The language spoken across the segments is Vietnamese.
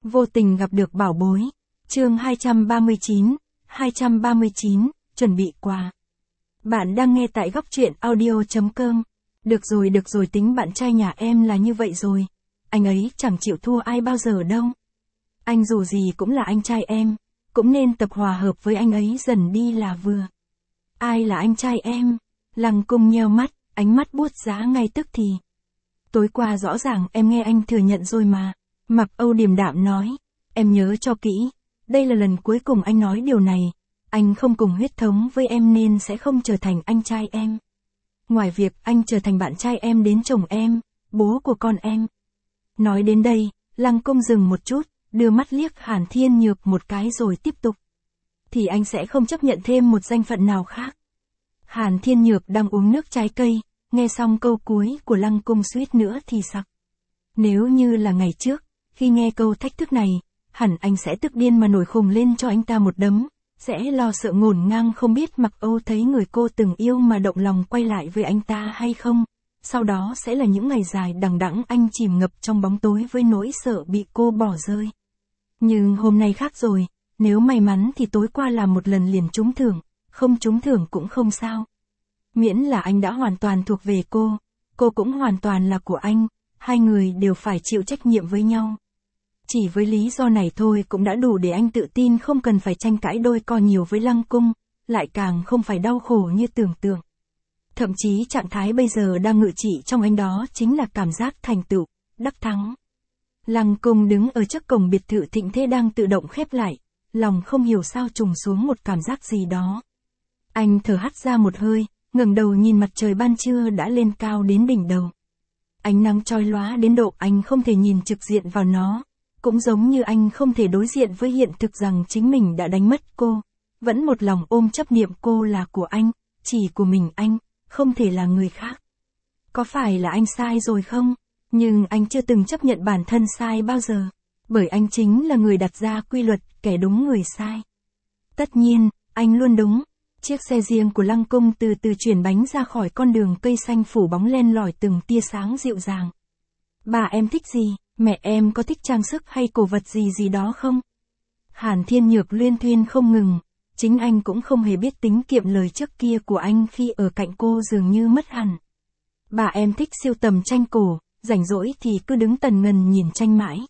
Vô tình gặp được bảo bối. Chương 239, chuẩn bị quà. Bạn đang nghe tại góc truyện audio.com. Được rồi, tính bạn trai nhà em là như vậy rồi. Anh ấy chẳng chịu thua ai bao giờ đâu. Anh dù gì cũng là anh trai em, cũng nên tập hòa hợp với anh ấy dần đi là vừa. Ai là anh trai em? Lăng Cung nheo mắt, ánh mắt buốt giá ngay tức thì. Tối qua rõ ràng em nghe anh thừa nhận rồi mà. Mặc Âu điềm đạm nói, em nhớ cho kỹ, đây là lần cuối cùng anh nói điều này, anh không cùng huyết thống với em nên sẽ không trở thành anh trai em. Ngoài việc anh trở thành bạn trai em đến chồng em, bố của con em. Nói đến đây, Lăng Cung dừng một chút, đưa mắt liếc Hàn Thiên Nhược một cái rồi tiếp tục. Thì anh sẽ không chấp nhận thêm một danh phận nào khác. Hàn Thiên Nhược đang uống nước trái cây, nghe xong câu cuối của Lăng Cung suýt nữa thì sặc. Nếu như là ngày trước, khi nghe câu thách thức này, hẳn anh sẽ tức điên mà nổi khùng lên cho anh ta một đấm, sẽ lo sợ ngổn ngang không biết Mặc Âu thấy người cô từng yêu mà động lòng quay lại với anh ta hay không. Sau đó sẽ là những ngày dài đằng đẵng anh chìm ngập trong bóng tối với nỗi sợ bị cô bỏ rơi. Nhưng hôm nay khác rồi, nếu may mắn thì tối qua là một lần liền trúng thưởng, không trúng thưởng cũng không sao. Miễn là anh đã hoàn toàn thuộc về cô cũng hoàn toàn là của anh, hai người đều phải chịu trách nhiệm với nhau. Chỉ với lý do này thôi cũng đã đủ để anh tự tin không cần phải tranh cãi đôi co nhiều với Lăng Cung, lại càng không phải đau khổ như tưởng tượng. Thậm chí trạng thái bây giờ đang ngự trị trong anh đó chính là cảm giác thành tựu, đắc thắng. Lăng Cung đứng ở trước cổng biệt thự thịnh thế đang tự động khép lại, lòng không hiểu sao trùng xuống một cảm giác gì đó. Anh thở hắt ra một hơi, ngẩng đầu nhìn mặt trời ban trưa đã lên cao đến đỉnh đầu. Ánh nắng chói lóa đến độ anh không thể nhìn trực diện vào nó, cũng giống như anh không thể đối diện với hiện thực rằng chính mình đã đánh mất cô, vẫn một lòng ôm chấp niệm cô là của anh, chỉ của mình anh, không thể là người khác. Có phải là anh sai rồi không? Nhưng anh chưa từng chấp nhận bản thân sai bao giờ, bởi anh chính là người đặt ra quy luật, kẻ đúng người sai. Tất nhiên, anh luôn đúng. Chiếc xe riêng của Lăng Cung từ từ chuyển bánh ra khỏi con đường cây xanh phủ bóng len lỏi từng tia sáng dịu dàng. Bà em thích gì? Mẹ em có thích trang sức hay cổ vật gì đó không? Hàn Thiên Nhược luyên thuyên không ngừng, chính anh cũng không hề biết tính kiệm lời trước kia của anh khi ở cạnh cô dường như mất hẳn. Bà em thích sưu tầm tranh cổ, rảnh rỗi thì cứ đứng tần ngần nhìn tranh mãi.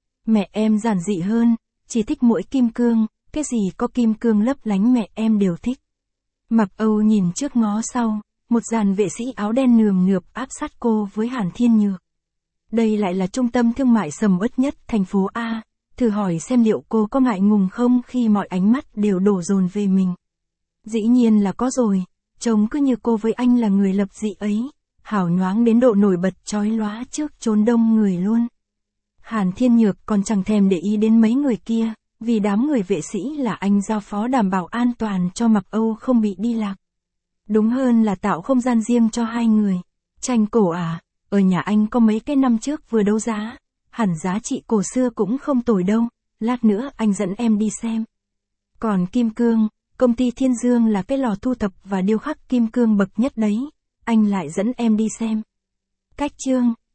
Mẹ em giản dị hơn, chỉ thích mỗi kim cương, cái gì có kim cương lấp lánh mẹ em đều thích. Mặc Âu nhìn trước ngó sau, một dàn vệ sĩ áo đen nườm nượp áp sát cô với Hàn Thiên Nhược. Đây lại là trung tâm thương mại sầm uất nhất thành phố A, thử hỏi xem liệu cô có ngại ngùng không khi mọi ánh mắt đều đổ dồn về mình. Dĩ nhiên là có rồi, trông cứ như cô với anh là người lập dị ấy, hào nhoáng đến độ nổi bật chói lóa trước chốn đông người luôn. Hàn Thiên Nhược còn chẳng thèm để ý đến mấy người kia, vì đám người vệ sĩ là anh giao phó đảm bảo an toàn cho Mặc Âu không bị đi lạc. Đúng hơn là tạo không gian riêng cho hai người. Tranh cổ à? Ở nhà anh có mấy cái năm trước vừa đấu giá, hẳn giá trị cổ xưa cũng không tồi đâu, lát nữa anh dẫn em đi xem. Còn kim cương, công ty Thiên Dương là cái lò thu thập và điêu khắc kim cương bậc nhất đấy, anh lại dẫn em đi xem. Cách chương